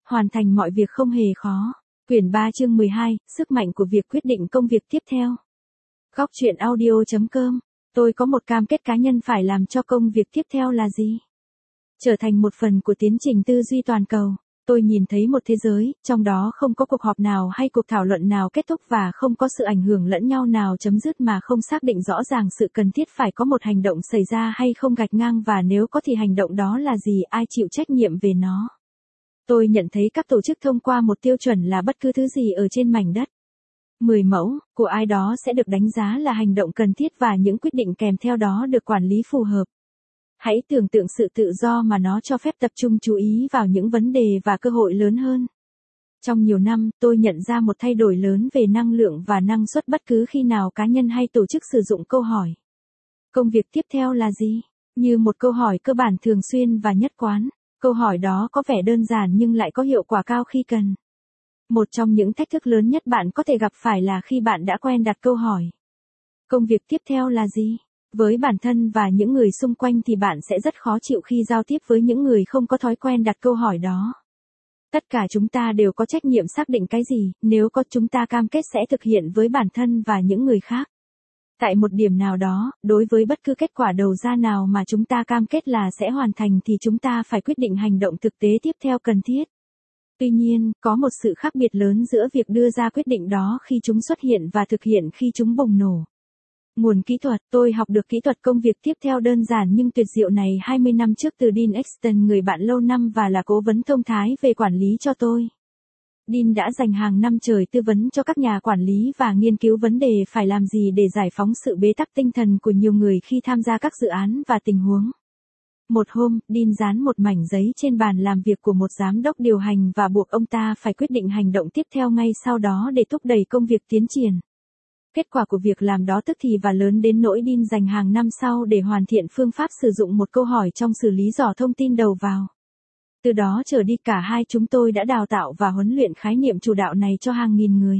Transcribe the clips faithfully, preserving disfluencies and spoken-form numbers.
hoàn thành mọi việc không hề khó. Quyển ba chương mười hai, sức mạnh của việc quyết định công việc tiếp theo. Góc truyện audio chấm com. Tôi có một cam kết cá nhân phải làm cho công việc tiếp theo là gì? Trở thành một phần của tiến trình tư duy toàn cầu. Tôi nhìn thấy một thế giới, trong đó không có cuộc họp nào hay cuộc thảo luận nào kết thúc và không có sự ảnh hưởng lẫn nhau nào chấm dứt mà không xác định rõ ràng sự cần thiết phải có một hành động xảy ra hay không gạch ngang, và nếu có thì hành động đó là gì, ai chịu trách nhiệm về nó. Tôi nhận thấy các tổ chức thông qua một tiêu chuẩn là bất cứ thứ gì ở trên mảnh đất. mười mẫu của ai đó sẽ được đánh giá là hành động cần thiết và những quyết định kèm theo đó được quản lý phù hợp. Hãy tưởng tượng sự tự do mà nó cho phép tập trung chú ý vào những vấn đề và cơ hội lớn hơn. Trong nhiều năm, tôi nhận ra một thay đổi lớn về năng lượng và năng suất bất cứ khi nào cá nhân hay tổ chức sử dụng câu hỏi. Công việc tiếp theo là gì? Như một câu hỏi cơ bản thường xuyên và nhất quán. Câu hỏi đó có vẻ đơn giản nhưng lại có hiệu quả cao khi cần. Một trong những thách thức lớn nhất bạn có thể gặp phải là khi bạn đã quen đặt câu hỏi. Công việc tiếp theo là gì? Với bản thân và những người xung quanh thì bạn sẽ rất khó chịu khi giao tiếp với những người không có thói quen đặt câu hỏi đó. Tất cả chúng ta đều có trách nhiệm xác định cái gì, nếu có chúng ta cam kết sẽ thực hiện với bản thân và những người khác. Tại một điểm nào đó, đối với bất cứ kết quả đầu ra nào mà chúng ta cam kết là sẽ hoàn thành thì chúng ta phải quyết định hành động thực tế tiếp theo cần thiết. Tuy nhiên, có một sự khác biệt lớn giữa việc đưa ra quyết định đó khi chúng xuất hiện và thực hiện khi chúng bùng nổ. Nguồn kỹ thuật, tôi học được kỹ thuật công việc tiếp theo đơn giản nhưng tuyệt diệu này hai mươi năm trước từ Dean Exton, người bạn lâu năm và là cố vấn thông thái về quản lý cho tôi. Dean đã dành hàng năm trời tư vấn cho các nhà quản lý và nghiên cứu vấn đề phải làm gì để giải phóng sự bế tắc tinh thần của nhiều người khi tham gia các dự án và tình huống. Một hôm, Dean dán một mảnh giấy trên bàn làm việc của một giám đốc điều hành và buộc ông ta phải quyết định hành động tiếp theo ngay sau đó để thúc đẩy công việc tiến triển. Kết quả của việc làm đó tức thì và lớn đến nỗi Dean dành hàng năm sau để hoàn thiện phương pháp sử dụng một câu hỏi trong xử lý dò thông tin đầu vào. Từ đó trở đi cả hai chúng tôi đã đào tạo và huấn luyện khái niệm chủ đạo này cho hàng nghìn người.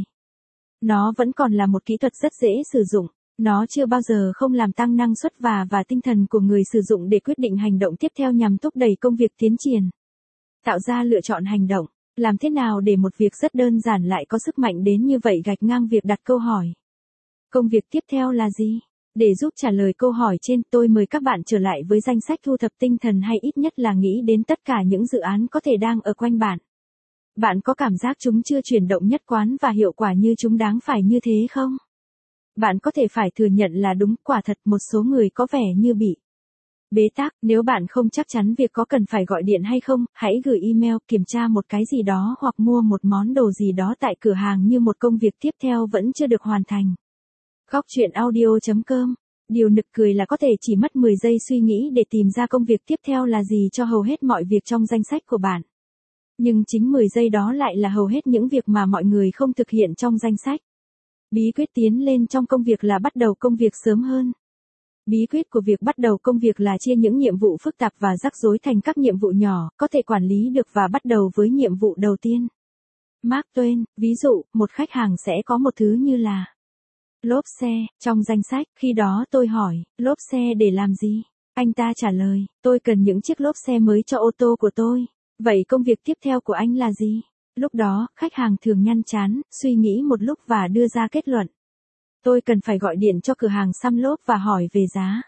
Nó vẫn còn là một kỹ thuật rất dễ sử dụng. Nó chưa bao giờ không làm tăng năng suất và và tinh thần của người sử dụng để quyết định hành động tiếp theo nhằm thúc đẩy công việc tiến triển. Tạo ra lựa chọn hành động. Làm thế nào để một việc rất đơn giản lại có sức mạnh đến như vậy gạch ngang việc đặt câu hỏi. Công việc tiếp theo là gì? Để giúp trả lời câu hỏi trên, tôi mời các bạn trở lại với danh sách thu thập tinh thần hay ít nhất là nghĩ đến tất cả những dự án có thể đang ở quanh bạn. Bạn có cảm giác chúng chưa chuyển động nhất quán và hiệu quả như chúng đáng phải như thế không? Bạn có thể phải thừa nhận là đúng, quả thật một số người có vẻ như bị bế tắc. Nếu bạn không chắc chắn việc có cần phải gọi điện hay không, hãy gửi email kiểm tra một cái gì đó hoặc mua một món đồ gì đó tại cửa hàng như một công việc tiếp theo vẫn chưa được hoàn thành. Góc truyện audio chấm com. Điều nực cười là có thể chỉ mất mười giây suy nghĩ để tìm ra công việc tiếp theo là gì cho hầu hết mọi việc trong danh sách của bạn. Nhưng chính mười giây đó lại là hầu hết những việc mà mọi người không thực hiện trong danh sách. Bí quyết tiến lên trong công việc là bắt đầu công việc sớm hơn. Bí quyết của việc bắt đầu công việc là chia những nhiệm vụ phức tạp và rắc rối thành các nhiệm vụ nhỏ, có thể quản lý được và bắt đầu với nhiệm vụ đầu tiên. Mark Twain, ví dụ, một khách hàng sẽ có một thứ như là lốp xe trong danh sách. Khi đó tôi hỏi, lốp xe để làm gì? Anh ta trả lời, tôi cần những chiếc lốp xe mới cho ô tô của tôi. Vậy công việc tiếp theo của anh là gì? Lúc đó, khách hàng thường nhăn chán, suy nghĩ một lúc và đưa ra kết luận. Tôi cần phải gọi điện cho cửa hàng xăm lốp và hỏi về giá.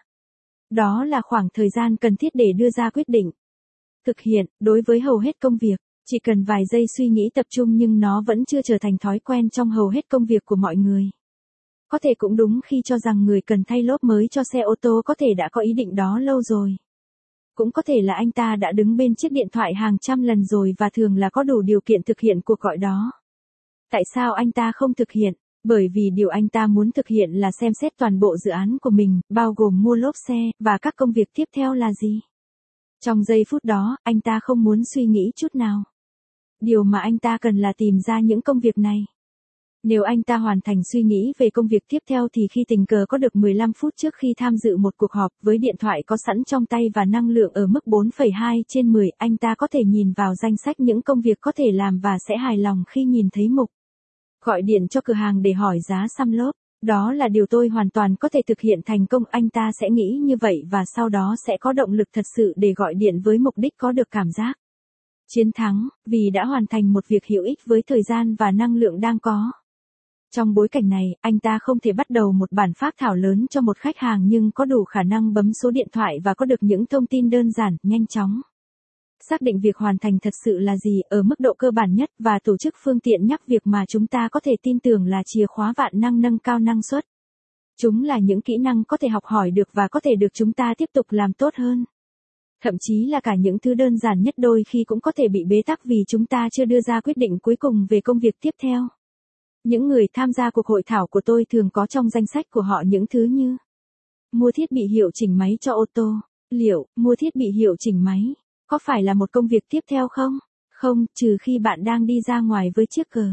Đó là khoảng thời gian cần thiết để đưa ra quyết định. Thực hiện, đối với hầu hết công việc, chỉ cần vài giây suy nghĩ tập trung nhưng nó vẫn chưa trở thành thói quen trong hầu hết công việc của mọi người. Có thể cũng đúng khi cho rằng người cần thay lốp mới cho xe ô tô có thể đã có ý định đó lâu rồi. Cũng có thể là anh ta đã đứng bên chiếc điện thoại hàng trăm lần rồi và thường là có đủ điều kiện thực hiện cuộc gọi đó. Tại sao anh ta không thực hiện? Bởi vì điều anh ta muốn thực hiện là xem xét toàn bộ dự án của mình, bao gồm mua lốp xe, và các công việc tiếp theo là gì. Trong giây phút đó, anh ta không muốn suy nghĩ chút nào. Điều mà anh ta cần là tìm ra những công việc này. Nếu anh ta hoàn thành suy nghĩ về công việc tiếp theo thì khi tình cờ có được mười lăm phút trước khi tham dự một cuộc họp với điện thoại có sẵn trong tay và năng lượng ở mức bốn phẩy hai trên mười, anh ta có thể nhìn vào danh sách những công việc có thể làm và sẽ hài lòng khi nhìn thấy mục gọi điện cho cửa hàng để hỏi giá xăm lốp. Đó là điều tôi hoàn toàn có thể thực hiện thành công. Anh ta sẽ nghĩ như vậy và sau đó sẽ có động lực thật sự để gọi điện với mục đích có được cảm giác Chiến thắng, vì đã hoàn thành một việc hữu ích với thời gian và năng lượng đang có. Trong bối cảnh này, anh ta không thể bắt đầu một bản phác thảo lớn cho một khách hàng nhưng có đủ khả năng bấm số điện thoại và có được những thông tin đơn giản, nhanh chóng. Xác định việc hoàn thành thật sự là gì ở mức độ cơ bản nhất và tổ chức phương tiện nhắc việc mà chúng ta có thể tin tưởng là chìa khóa vạn năng nâng cao năng suất. Chúng là những kỹ năng có thể học hỏi được và có thể được chúng ta tiếp tục làm tốt hơn. Thậm chí là cả những thứ đơn giản nhất đôi khi cũng có thể bị bế tắc vì chúng ta chưa đưa ra quyết định cuối cùng về công việc tiếp theo. Những người tham gia cuộc hội thảo của tôi thường có trong danh sách của họ những thứ như mua thiết bị hiệu chỉnh máy cho ô tô. Liệu, mua thiết bị hiệu chỉnh máy, có phải là một công việc tiếp theo không? Không, trừ khi bạn đang đi ra ngoài với chiếc cờ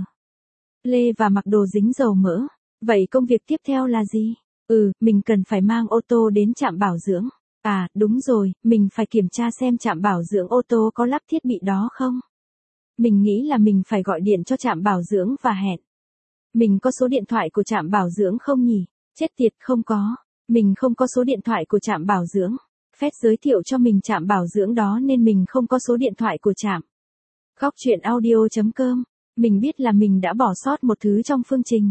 lê và mặc đồ dính dầu mỡ. Vậy công việc tiếp theo là gì? Ừ, mình cần phải mang ô tô đến trạm bảo dưỡng. À, đúng rồi, mình phải kiểm tra xem trạm bảo dưỡng ô tô có lắp thiết bị đó không. Mình nghĩ là mình phải gọi điện cho trạm bảo dưỡng và hẹn. Mình có số điện thoại của trạm bảo dưỡng không nhỉ? Chết tiệt, không có. Mình không có số điện thoại của trạm bảo dưỡng. Phép giới thiệu cho mình trạm bảo dưỡng đó nên mình không có số điện thoại của trạm. Góc chuyện audio chấm com. Mình biết là mình đã bỏ sót một thứ trong phương trình.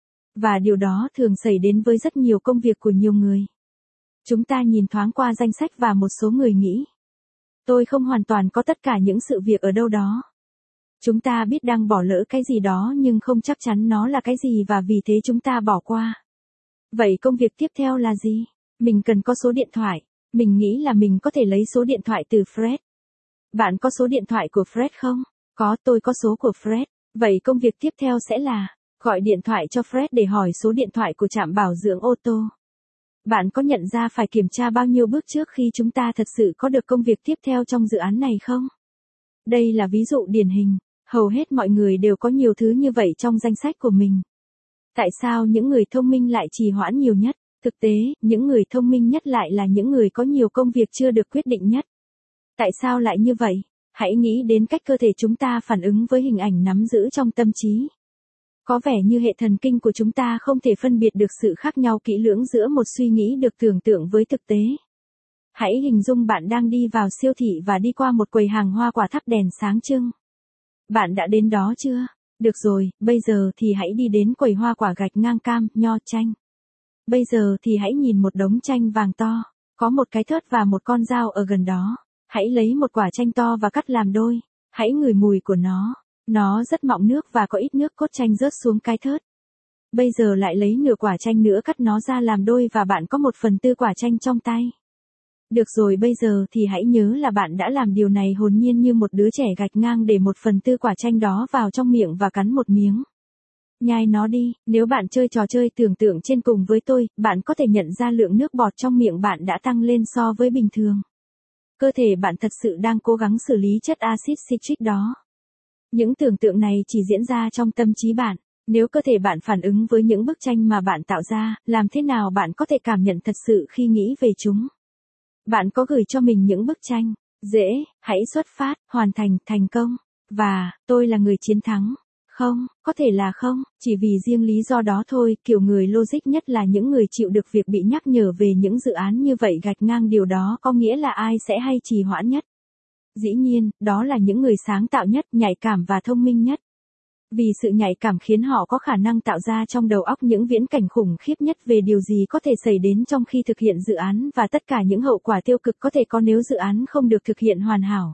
Và điều đó thường xảy đến với rất nhiều công việc của nhiều người. Chúng ta nhìn thoáng qua danh sách và một số người nghĩ. Tôi không hoàn toàn có tất cả những sự việc ở đâu đó. Chúng ta biết đang bỏ lỡ cái gì đó nhưng không chắc chắn nó là cái gì và vì thế chúng ta bỏ qua. Vậy công việc tiếp theo là gì? Mình cần có số điện thoại. Mình nghĩ là mình có thể lấy số điện thoại từ Fred. Bạn có số điện thoại của Fred không? Có, tôi có số của Fred. Vậy công việc tiếp theo sẽ là gọi điện thoại cho Fred để hỏi số điện thoại của trạm bảo dưỡng ô tô. Bạn có nhận ra phải kiểm tra bao nhiêu bước trước khi chúng ta thật sự có được công việc tiếp theo trong dự án này không? Đây là ví dụ điển hình. Hầu hết mọi người đều có nhiều thứ như vậy trong danh sách của mình. Tại sao những người thông minh lại trì hoãn nhiều nhất? Thực tế, những người thông minh nhất lại là những người có nhiều công việc chưa được quyết định nhất. Tại sao lại như vậy? Hãy nghĩ đến cách cơ thể chúng ta phản ứng với hình ảnh nắm giữ trong tâm trí. Có vẻ như hệ thần kinh của chúng ta không thể phân biệt được sự khác nhau kỹ lưỡng giữa một suy nghĩ được tưởng tượng với thực tế. Hãy hình dung bạn đang đi vào siêu thị và đi qua một quầy hàng hoa quả thắp đèn sáng trưng. Bạn đã đến đó chưa? Được rồi, bây giờ thì hãy đi đến quầy hoa quả gạch ngang cam, nho, chanh. Bây giờ thì hãy nhìn một đống chanh vàng to. Có một cái thớt và một con dao ở gần đó. Hãy lấy một quả chanh to và cắt làm đôi. Hãy ngửi mùi của nó. Nó rất mọng nước và có ít nước cốt chanh rớt xuống cái thớt. Bây giờ lại lấy nửa quả chanh nữa cắt nó ra làm đôi và bạn có một phần tư quả chanh trong tay. Được rồi, bây giờ thì hãy nhớ là bạn đã làm điều này hồn nhiên như một đứa trẻ gạch ngang để một phần tư quả chanh đó vào trong miệng và cắn một miếng. Nhai nó đi, nếu bạn chơi trò chơi tưởng tượng trên cùng với tôi, bạn có thể nhận ra lượng nước bọt trong miệng bạn đã tăng lên so với bình thường. Cơ thể bạn thật sự đang cố gắng xử lý chất axit citric đó. Những tưởng tượng này chỉ diễn ra trong tâm trí bạn. Nếu cơ thể bạn phản ứng với những bức tranh mà bạn tạo ra, làm thế nào bạn có thể cảm nhận thật sự khi nghĩ về chúng? Bạn có gửi cho mình những bức tranh? Dễ, hãy xuất phát, hoàn thành, thành công. Và, tôi là người chiến thắng. Không, có thể là không, chỉ vì riêng lý do đó thôi, kiểu người logic nhất là những người chịu được việc bị nhắc nhở về những dự án như vậy gạch ngang điều đó có nghĩa là ai sẽ hay trì hoãn nhất. Dĩ nhiên, đó là những người sáng tạo nhất, nhạy cảm và thông minh nhất. Vì sự nhạy cảm khiến họ có khả năng tạo ra trong đầu óc những viễn cảnh khủng khiếp nhất về điều gì có thể xảy đến trong khi thực hiện dự án và tất cả những hậu quả tiêu cực có thể có nếu dự án không được thực hiện hoàn hảo.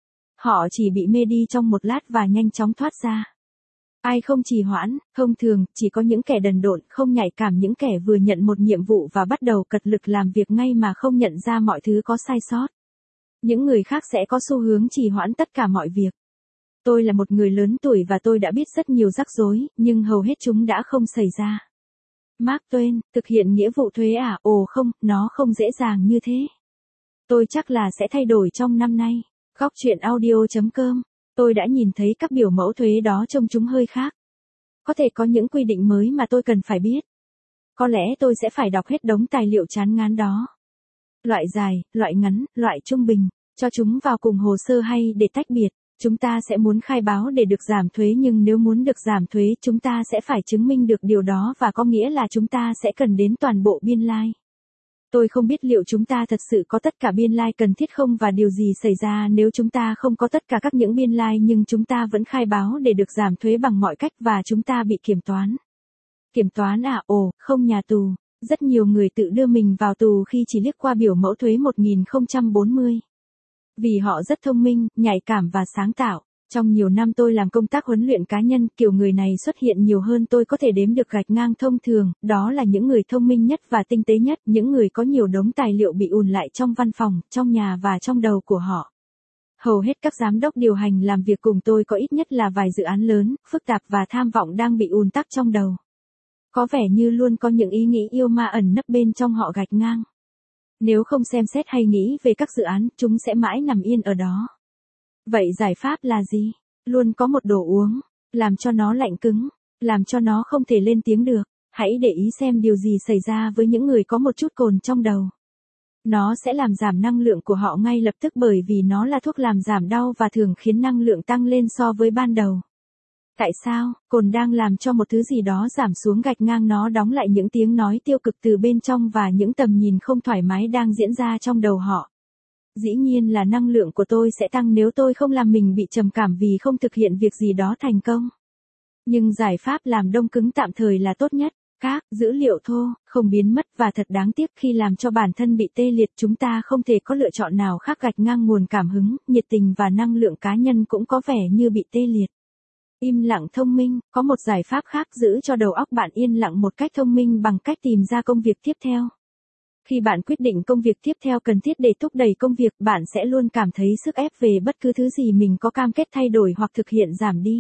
Họ chỉ bị mê đi trong một lát và nhanh chóng thoát ra. Ai không trì hoãn, thông thường, chỉ có những kẻ đần độn, không nhạy cảm, những kẻ vừa nhận một nhiệm vụ và bắt đầu cật lực làm việc ngay mà không nhận ra mọi thứ có sai sót. Những người khác sẽ có xu hướng trì hoãn tất cả mọi việc. Tôi là một người lớn tuổi và tôi đã biết rất nhiều rắc rối, nhưng hầu hết chúng đã không xảy ra. Mark Twain, thực hiện nghĩa vụ thuế à? Ồ không, nó không dễ dàng như thế. Tôi chắc là sẽ thay đổi trong năm nay. Góc chuyện audio chấm com. Tôi đã nhìn thấy các biểu mẫu thuế đó trông chúng hơi khác. Có thể có những quy định mới mà tôi cần phải biết. Có lẽ tôi sẽ phải đọc hết đống tài liệu chán ngán đó. Loại dài, loại ngắn, loại trung bình, cho chúng vào cùng hồ sơ hay để tách biệt. Chúng ta sẽ muốn khai báo để được giảm thuế nhưng nếu muốn được giảm thuế chúng ta sẽ phải chứng minh được điều đó và có nghĩa là chúng ta sẽ cần đến toàn bộ biên lai. Tôi không biết liệu chúng ta thật sự có tất cả biên lai like cần thiết không và điều gì xảy ra nếu chúng ta không có tất cả các những biên lai like nhưng chúng ta vẫn khai báo để được giảm thuế bằng mọi cách và chúng ta bị kiểm toán. Kiểm toán à? Ồ, không, nhà tù. Rất nhiều người tự đưa mình vào tù khi chỉ liếc qua biểu mẫu thuế một nghìn không trăm bốn mươi. Vì họ rất thông minh, nhạy cảm và sáng tạo. Trong nhiều năm tôi làm công tác huấn luyện cá nhân, kiểu người này xuất hiện nhiều hơn tôi có thể đếm được gạch ngang thông thường, đó là những người thông minh nhất và tinh tế nhất, những người có nhiều đống tài liệu bị ùn lại trong văn phòng, trong nhà và trong đầu của họ. Hầu hết các giám đốc điều hành làm việc cùng tôi có ít nhất là vài dự án lớn, phức tạp và tham vọng đang bị ùn tắc trong đầu. Có vẻ như luôn có những ý nghĩ yêu ma ẩn nấp bên trong họ gạch ngang. Nếu không xem xét hay nghĩ về các dự án, chúng sẽ mãi nằm yên ở đó. Vậy giải pháp là gì? Luôn có một đồ uống, làm cho nó lạnh cứng, làm cho nó không thể lên tiếng được. Hãy để ý xem điều gì xảy ra với những người có một chút cồn trong đầu. Nó sẽ làm giảm năng lượng của họ ngay lập tức bởi vì nó là thuốc làm giảm đau và thường khiến năng lượng tăng lên so với ban đầu. Tại sao? Cồn đang làm cho một thứ gì đó giảm xuống gạch ngang, nó đóng lại những tiếng nói tiêu cực từ bên trong và những tầm nhìn không thoải mái đang diễn ra trong đầu họ. Dĩ nhiên là năng lượng của tôi sẽ tăng nếu tôi không làm mình bị trầm cảm vì không thực hiện việc gì đó thành công. Nhưng giải pháp làm đông cứng tạm thời là tốt nhất. Các dữ liệu thô, không biến mất và thật đáng tiếc khi làm cho bản thân bị tê liệt, chúng ta không thể có lựa chọn nào khác gạch ngang nguồn cảm hứng, nhiệt tình và năng lượng cá nhân cũng có vẻ như bị tê liệt. Im lặng thông minh, có một giải pháp khác giữ cho đầu óc bạn yên lặng một cách thông minh bằng cách tìm ra công việc tiếp theo. Khi bạn quyết định công việc tiếp theo cần thiết để thúc đẩy công việc, bạn sẽ luôn cảm thấy sức ép về bất cứ thứ gì mình có cam kết thay đổi hoặc thực hiện giảm đi.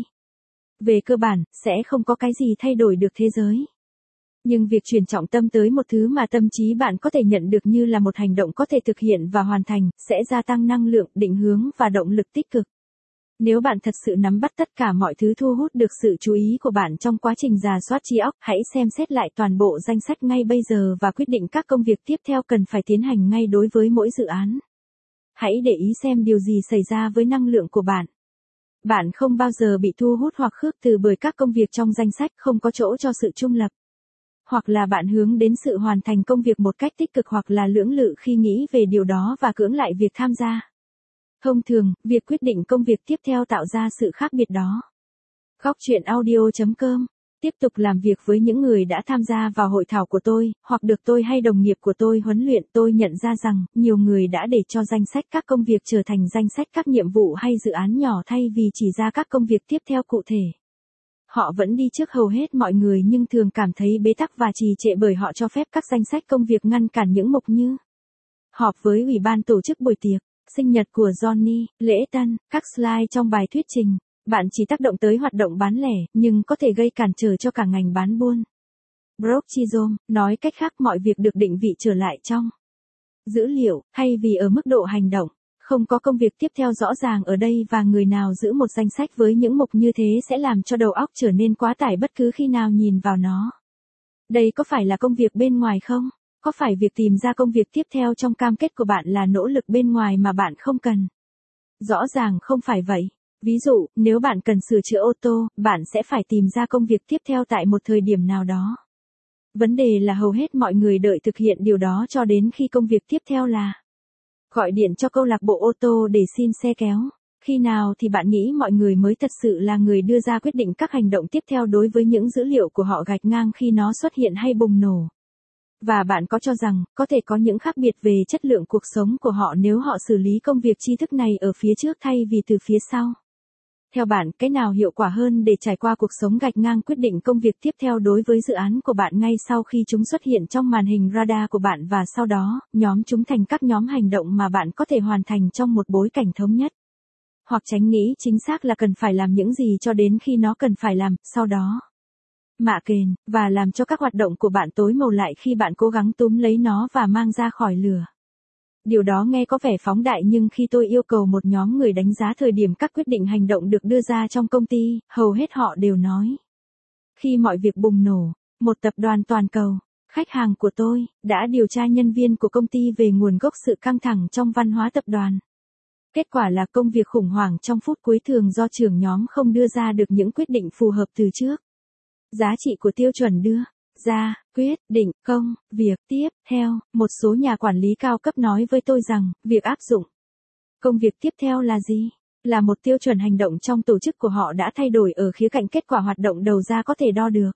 Về cơ bản, sẽ không có cái gì thay đổi được thế giới. Nhưng việc chuyển trọng tâm tới một thứ mà tâm trí bạn có thể nhận được như là một hành động có thể thực hiện và hoàn thành, sẽ gia tăng năng lượng, định hướng và động lực tích cực. Nếu bạn thật sự nắm bắt tất cả mọi thứ thu hút được sự chú ý của bạn trong quá trình rà soát trí óc, hãy xem xét lại toàn bộ danh sách ngay bây giờ và quyết định các công việc tiếp theo cần phải tiến hành ngay đối với mỗi dự án. Hãy để ý xem điều gì xảy ra với năng lượng của bạn. Bạn không bao giờ bị thu hút hoặc khước từ bởi các công việc trong danh sách, không có chỗ cho sự trung lập. Hoặc là bạn hướng đến sự hoàn thành công việc một cách tích cực hoặc là lưỡng lự khi nghĩ về điều đó và cưỡng lại việc tham gia. Thông thường, việc quyết định công việc tiếp theo tạo ra sự khác biệt đó. Góc chuyện audio chấm com tiếp tục làm việc với những người đã tham gia vào hội thảo của tôi, hoặc được tôi hay đồng nghiệp của tôi huấn luyện. Tôi nhận ra rằng, nhiều người đã để cho danh sách các công việc trở thành danh sách các nhiệm vụ hay dự án nhỏ thay vì chỉ ra các công việc tiếp theo cụ thể. Họ vẫn đi trước hầu hết mọi người nhưng thường cảm thấy bế tắc và trì trệ bởi họ cho phép các danh sách công việc ngăn cản những mục như họp với ủy ban tổ chức buổi tiệc, sinh nhật của Johnny, lễ tân, các slide trong bài thuyết trình. Bạn chỉ tác động tới hoạt động bán lẻ, nhưng có thể gây cản trở cho cả ngành bán buôn. Brock Chisholm, nói cách khác mọi việc được định vị trở lại trong dữ liệu, thay vì ở mức độ hành động. Không có công việc tiếp theo rõ ràng ở đây và người nào giữ một danh sách với những mục như thế sẽ làm cho đầu óc trở nên quá tải bất cứ khi nào nhìn vào nó. Đây có phải là công việc bên ngoài không? Có phải việc tìm ra công việc tiếp theo trong cam kết của bạn là nỗ lực bên ngoài mà bạn không cần? Rõ ràng không phải vậy. Ví dụ, nếu bạn cần sửa chữa ô tô, bạn sẽ phải tìm ra công việc tiếp theo tại một thời điểm nào đó. Vấn đề là hầu hết mọi người đợi thực hiện điều đó cho đến khi công việc tiếp theo là gọi điện cho câu lạc bộ ô tô để xin xe kéo. Khi nào thì bạn nghĩ mọi người mới thật sự là người đưa ra quyết định các hành động tiếp theo đối với những dữ liệu của họ gạch ngang khi nó xuất hiện hay bùng nổ? Và bạn có cho rằng, có thể có những khác biệt về chất lượng cuộc sống của họ nếu họ xử lý công việc tri thức này ở phía trước thay vì từ phía sau? Theo bạn, cái nào hiệu quả hơn để trải qua cuộc sống gạch ngang quyết định công việc tiếp theo đối với dự án của bạn ngay sau khi chúng xuất hiện trong màn hình radar của bạn và sau đó, nhóm chúng thành các nhóm hành động mà bạn có thể hoàn thành trong một bối cảnh thống nhất? Hoặc tránh nghĩ chính xác là cần phải làm những gì cho đến khi nó cần phải làm, sau đó mạ kền, và làm cho các hoạt động của bạn tối màu lại khi bạn cố gắng túm lấy nó và mang ra khỏi lửa. Điều đó nghe có vẻ phóng đại nhưng khi tôi yêu cầu một nhóm người đánh giá thời điểm các quyết định hành động được đưa ra trong công ty, hầu hết họ đều nói. Khi mọi việc bùng nổ, một tập đoàn toàn cầu, khách hàng của tôi, đã điều tra nhân viên của công ty về nguồn gốc sự căng thẳng trong văn hóa tập đoàn. Kết quả là công việc khủng hoảng trong phút cuối thường do trưởng nhóm không đưa ra được những quyết định phù hợp từ trước. Giá trị của tiêu chuẩn đưa ra, quyết định, công, việc, tiếp, theo, một số nhà quản lý cao cấp nói với tôi rằng, việc áp dụng công việc tiếp theo là gì? Là một tiêu chuẩn hành động trong tổ chức của họ đã thay đổi ở khía cạnh kết quả hoạt động đầu ra có thể đo được.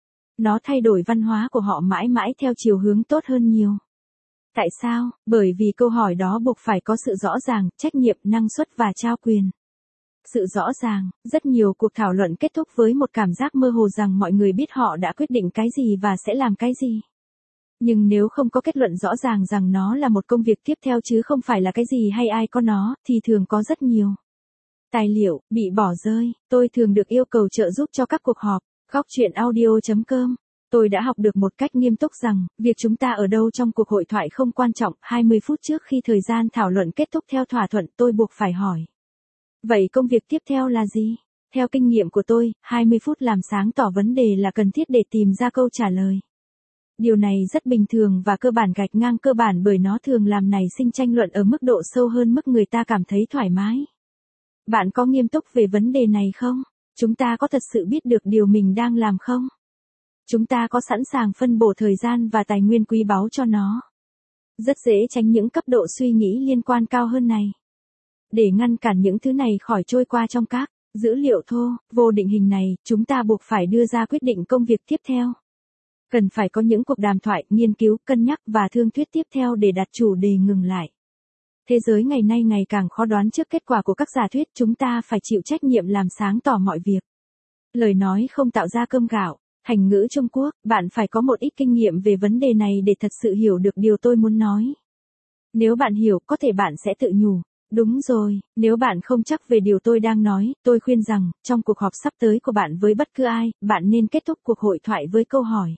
Nó thay đổi văn hóa của họ mãi mãi theo chiều hướng tốt hơn nhiều. Tại sao? Bởi vì câu hỏi đó buộc phải có sự rõ ràng, trách nhiệm, năng suất và trao quyền. Sự rõ ràng, rất nhiều cuộc thảo luận kết thúc với một cảm giác mơ hồ rằng mọi người biết họ đã quyết định cái gì và sẽ làm cái gì. Nhưng nếu không có kết luận rõ ràng rằng nó là một công việc tiếp theo chứ không phải là cái gì hay ai có nó, thì thường có rất nhiều tài liệu bị bỏ rơi. Tôi thường được yêu cầu trợ giúp cho các cuộc họp. Góc chuyện audio chấm com. Tôi đã học được một cách nghiêm túc rằng, việc chúng ta ở đâu trong cuộc hội thoại không quan trọng. hai mươi phút trước khi thời gian thảo luận kết thúc theo thỏa thuận, tôi buộc phải hỏi. Vậy công việc tiếp theo là gì? Theo kinh nghiệm của tôi, hai mươi phút làm sáng tỏ vấn đề là cần thiết để tìm ra câu trả lời. Điều này rất bình thường và cơ bản gạch ngang cơ bản bởi nó thường làm nảy sinh tranh luận ở mức độ sâu hơn mức người ta cảm thấy thoải mái. Bạn có nghiêm túc về vấn đề này không? Chúng ta có thật sự biết được điều mình đang làm không? Chúng ta có sẵn sàng phân bổ thời gian và tài nguyên quý báu cho nó? Rất dễ tránh những cấp độ suy nghĩ liên quan cao hơn này. Để ngăn cản những thứ này khỏi trôi qua trong các dữ liệu thô, vô định hình này, chúng ta buộc phải đưa ra quyết định công việc tiếp theo. Cần phải có những cuộc đàm thoại, nghiên cứu, cân nhắc và thương thuyết tiếp theo để đặt chủ đề ngừng lại. Thế giới ngày nay ngày càng khó đoán trước kết quả của các giả thuyết, chúng ta phải chịu trách nhiệm làm sáng tỏ mọi việc. Lời nói không tạo ra cơm gạo. Hành ngữ Trung Quốc, bạn phải có một ít kinh nghiệm về vấn đề này để thật sự hiểu được điều tôi muốn nói. Nếu bạn hiểu, có thể bạn sẽ tự nhủ. Đúng rồi, nếu bạn không chắc về điều tôi đang nói, tôi khuyên rằng, trong cuộc họp sắp tới của bạn với bất cứ ai, bạn nên kết thúc cuộc hội thoại với câu hỏi.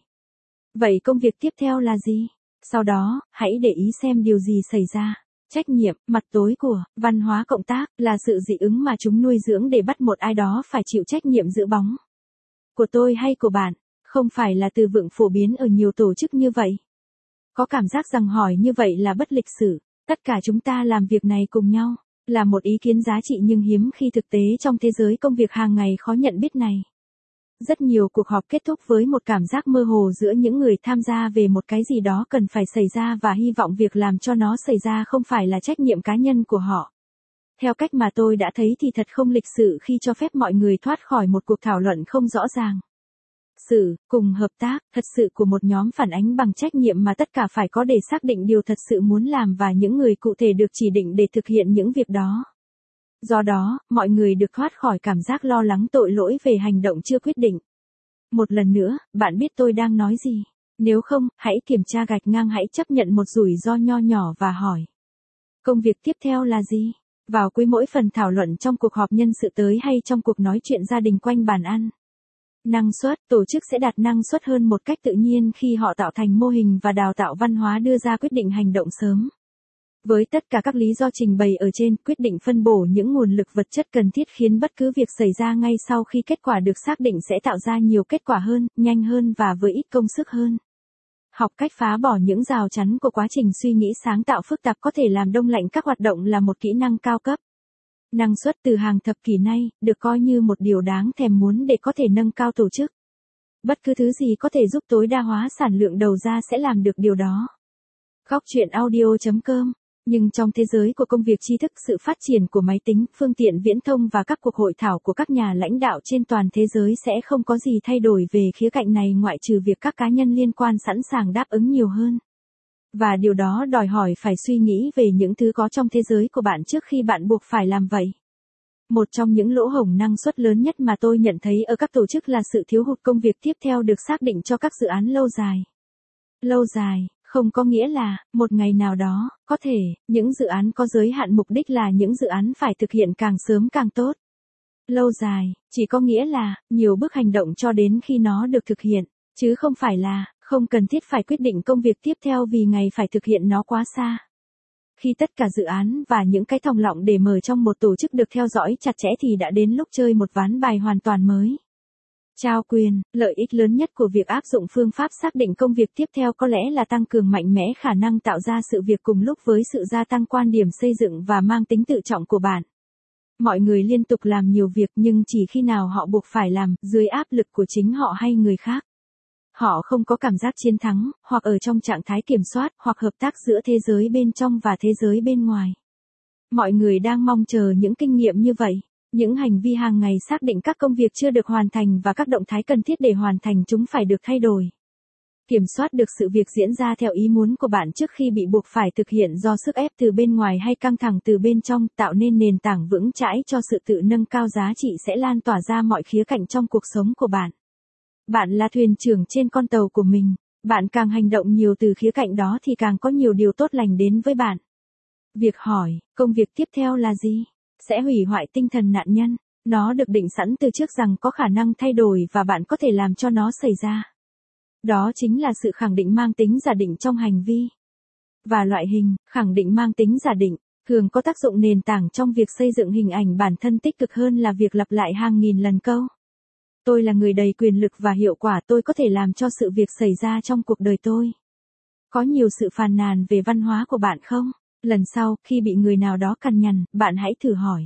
Vậy công việc tiếp theo là gì? Sau đó, hãy để ý xem điều gì xảy ra. Trách nhiệm, mặt tối của văn hóa cộng tác là sự dị ứng mà chúng nuôi dưỡng để bắt một ai đó phải chịu trách nhiệm giữ bóng. Của tôi hay của bạn, không phải là từ vựng phổ biến ở nhiều tổ chức như vậy. Có cảm giác rằng hỏi như vậy là bất lịch sự. Tất cả chúng ta làm việc này cùng nhau, là một ý kiến giá trị nhưng hiếm khi thực tế trong thế giới công việc hàng ngày khó nhận biết này. Rất nhiều cuộc họp kết thúc với một cảm giác mơ hồ giữa những người tham gia về một cái gì đó cần phải xảy ra và hy vọng việc làm cho nó xảy ra không phải là trách nhiệm cá nhân của họ. Theo cách mà tôi đã thấy thì thật không lịch sự khi cho phép mọi người thoát khỏi một cuộc thảo luận không rõ ràng. Sự, cùng hợp tác, thật sự của một nhóm phản ánh bằng trách nhiệm mà tất cả phải có để xác định điều thật sự muốn làm và những người cụ thể được chỉ định để thực hiện những việc đó. Do đó, mọi người được thoát khỏi cảm giác lo lắng tội lỗi về hành động chưa quyết định. Một lần nữa, bạn biết tôi đang nói gì? Nếu không, hãy kiểm tra gạch ngang hãy chấp nhận một rủi ro nho nhỏ và hỏi. Công việc tiếp theo là gì? Vào cuối mỗi phần thảo luận trong cuộc họp nhân sự tới hay trong cuộc nói chuyện gia đình quanh bàn ăn. Năng suất, tổ chức sẽ đạt năng suất hơn một cách tự nhiên khi họ tạo thành mô hình và đào tạo văn hóa đưa ra quyết định hành động sớm. Với tất cả các lý do trình bày ở trên, quyết định phân bổ những nguồn lực vật chất cần thiết khiến bất cứ việc xảy ra ngay sau khi kết quả được xác định sẽ tạo ra nhiều kết quả hơn, nhanh hơn và với ít công sức hơn. Học cách phá bỏ những rào chắn của quá trình suy nghĩ sáng tạo phức tạp có thể làm đông lạnh các hoạt động là một kỹ năng cao cấp. Năng suất từ hàng thập kỷ nay, được coi như một điều đáng thèm muốn để có thể nâng cao tổ chức. Bất cứ thứ gì có thể giúp tối đa hóa sản lượng đầu ra sẽ làm được điều đó. Góc chuyện audio chấm com. Nhưng trong thế giới của công việc tri thức, sự phát triển của máy tính, phương tiện viễn thông và các cuộc hội thảo của các nhà lãnh đạo trên toàn thế giới sẽ không có gì thay đổi về khía cạnh này ngoại trừ việc các cá nhân liên quan sẵn sàng đáp ứng nhiều hơn. Và điều đó đòi hỏi phải suy nghĩ về những thứ có trong thế giới của bạn trước khi bạn buộc phải làm vậy. Một trong những lỗ hổng năng suất lớn nhất mà tôi nhận thấy ở các tổ chức là sự thiếu hụt công việc tiếp theo được xác định cho các dự án lâu dài. Lâu dài, không có nghĩa là, một ngày nào đó, có thể, những dự án có giới hạn mục đích là những dự án phải thực hiện càng sớm càng tốt. Lâu dài, chỉ có nghĩa là, nhiều bước hành động cho đến khi nó được thực hiện, chứ không phải là, không cần thiết phải quyết định công việc tiếp theo vì ngày phải thực hiện nó quá xa. Khi tất cả dự án và những cái thòng lọng để mở trong một tổ chức được theo dõi chặt chẽ thì đã đến lúc chơi một ván bài hoàn toàn mới. Trao quyền, lợi ích lớn nhất của việc áp dụng phương pháp xác định công việc tiếp theo có lẽ là tăng cường mạnh mẽ khả năng tạo ra sự việc cùng lúc với sự gia tăng quan điểm xây dựng và mang tính tự trọng của bạn. Mọi người liên tục làm nhiều việc nhưng chỉ khi nào họ buộc phải làm, dưới áp lực của chính họ hay người khác. Họ không có cảm giác chiến thắng, hoặc ở trong trạng thái kiểm soát, hoặc hợp tác giữa thế giới bên trong và thế giới bên ngoài. Mọi người đang mong chờ những kinh nghiệm như vậy. Những hành vi hàng ngày xác định các công việc chưa được hoàn thành và các động thái cần thiết để hoàn thành chúng phải được thay đổi. Kiểm soát được sự việc diễn ra theo ý muốn của bạn trước khi bị buộc phải thực hiện do sức ép từ bên ngoài hay căng thẳng từ bên trong, tạo nên nền tảng vững chãi cho sự tự nâng cao giá trị sẽ lan tỏa ra mọi khía cạnh trong cuộc sống của bạn. Bạn là thuyền trưởng trên con tàu của mình. Bạn càng hành động nhiều từ khía cạnh đó thì càng có nhiều điều tốt lành đến với bạn. Việc hỏi, công việc tiếp theo là gì? Sẽ hủy hoại tinh thần nạn nhân. Nó được định sẵn từ trước rằng có khả năng thay đổi và bạn có thể làm cho nó xảy ra. Đó chính là sự khẳng định mang tính giả định trong hành vi. Và loại hình, khẳng định mang tính giả định, thường có tác dụng nền tảng trong việc xây dựng hình ảnh bản thân tích cực hơn là việc lặp lại hàng nghìn lần câu. Tôi là người đầy quyền lực và hiệu quả, tôi có thể làm cho sự việc xảy ra trong cuộc đời tôi. Có nhiều sự phàn nàn về văn hóa của bạn không? Lần sau, khi bị người nào đó cằn nhằn, bạn hãy thử hỏi.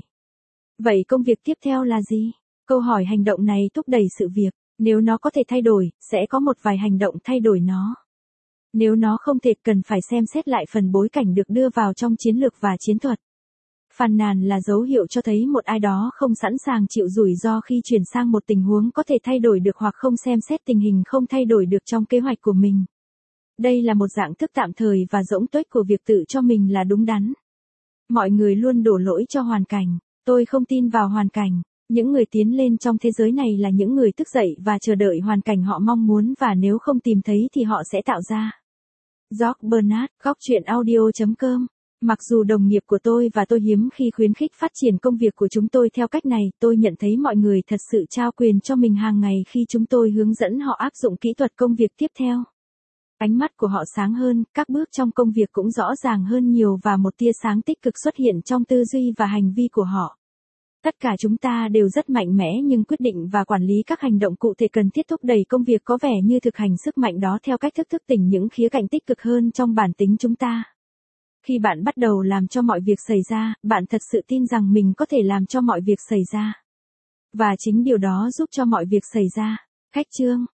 Vậy công việc tiếp theo là gì? Câu hỏi hành động này thúc đẩy sự việc. Nếu nó có thể thay đổi, sẽ có một vài hành động thay đổi nó. Nếu nó không thể, cần phải xem xét lại phần bối cảnh được đưa vào trong chiến lược và chiến thuật. Phàn nàn là dấu hiệu cho thấy một ai đó không sẵn sàng chịu rủi ro khi chuyển sang một tình huống có thể thay đổi được hoặc không xem xét tình hình không thay đổi được trong kế hoạch của mình. Đây là một dạng thức tạm thời và rỗng tuếch của việc tự cho mình là đúng đắn. Mọi người luôn đổ lỗi cho hoàn cảnh. Tôi không tin vào hoàn cảnh. Những người tiến lên trong thế giới này là những người thức dậy và chờ đợi hoàn cảnh họ mong muốn và nếu không tìm thấy thì họ sẽ tạo ra. George Bernard, góc chuyện audio chấm com. Mặc dù đồng nghiệp của tôi và tôi hiếm khi khuyến khích phát triển công việc của chúng tôi theo cách này, tôi nhận thấy mọi người thật sự trao quyền cho mình hàng ngày khi chúng tôi hướng dẫn họ áp dụng kỹ thuật công việc tiếp theo. Ánh mắt của họ sáng hơn, các bước trong công việc cũng rõ ràng hơn nhiều và một tia sáng tích cực xuất hiện trong tư duy và hành vi của họ. Tất cả chúng ta đều rất mạnh mẽ nhưng quyết định và quản lý các hành động cụ thể cần thiết thúc đẩy công việc có vẻ như thực hành sức mạnh đó theo cách thức thức tỉnh những khía cạnh tích cực hơn trong bản tính chúng ta. Khi bạn bắt đầu làm cho mọi việc xảy ra, bạn thật sự tin rằng mình có thể làm cho mọi việc xảy ra. Và chính điều đó giúp cho mọi việc xảy ra. Khách chương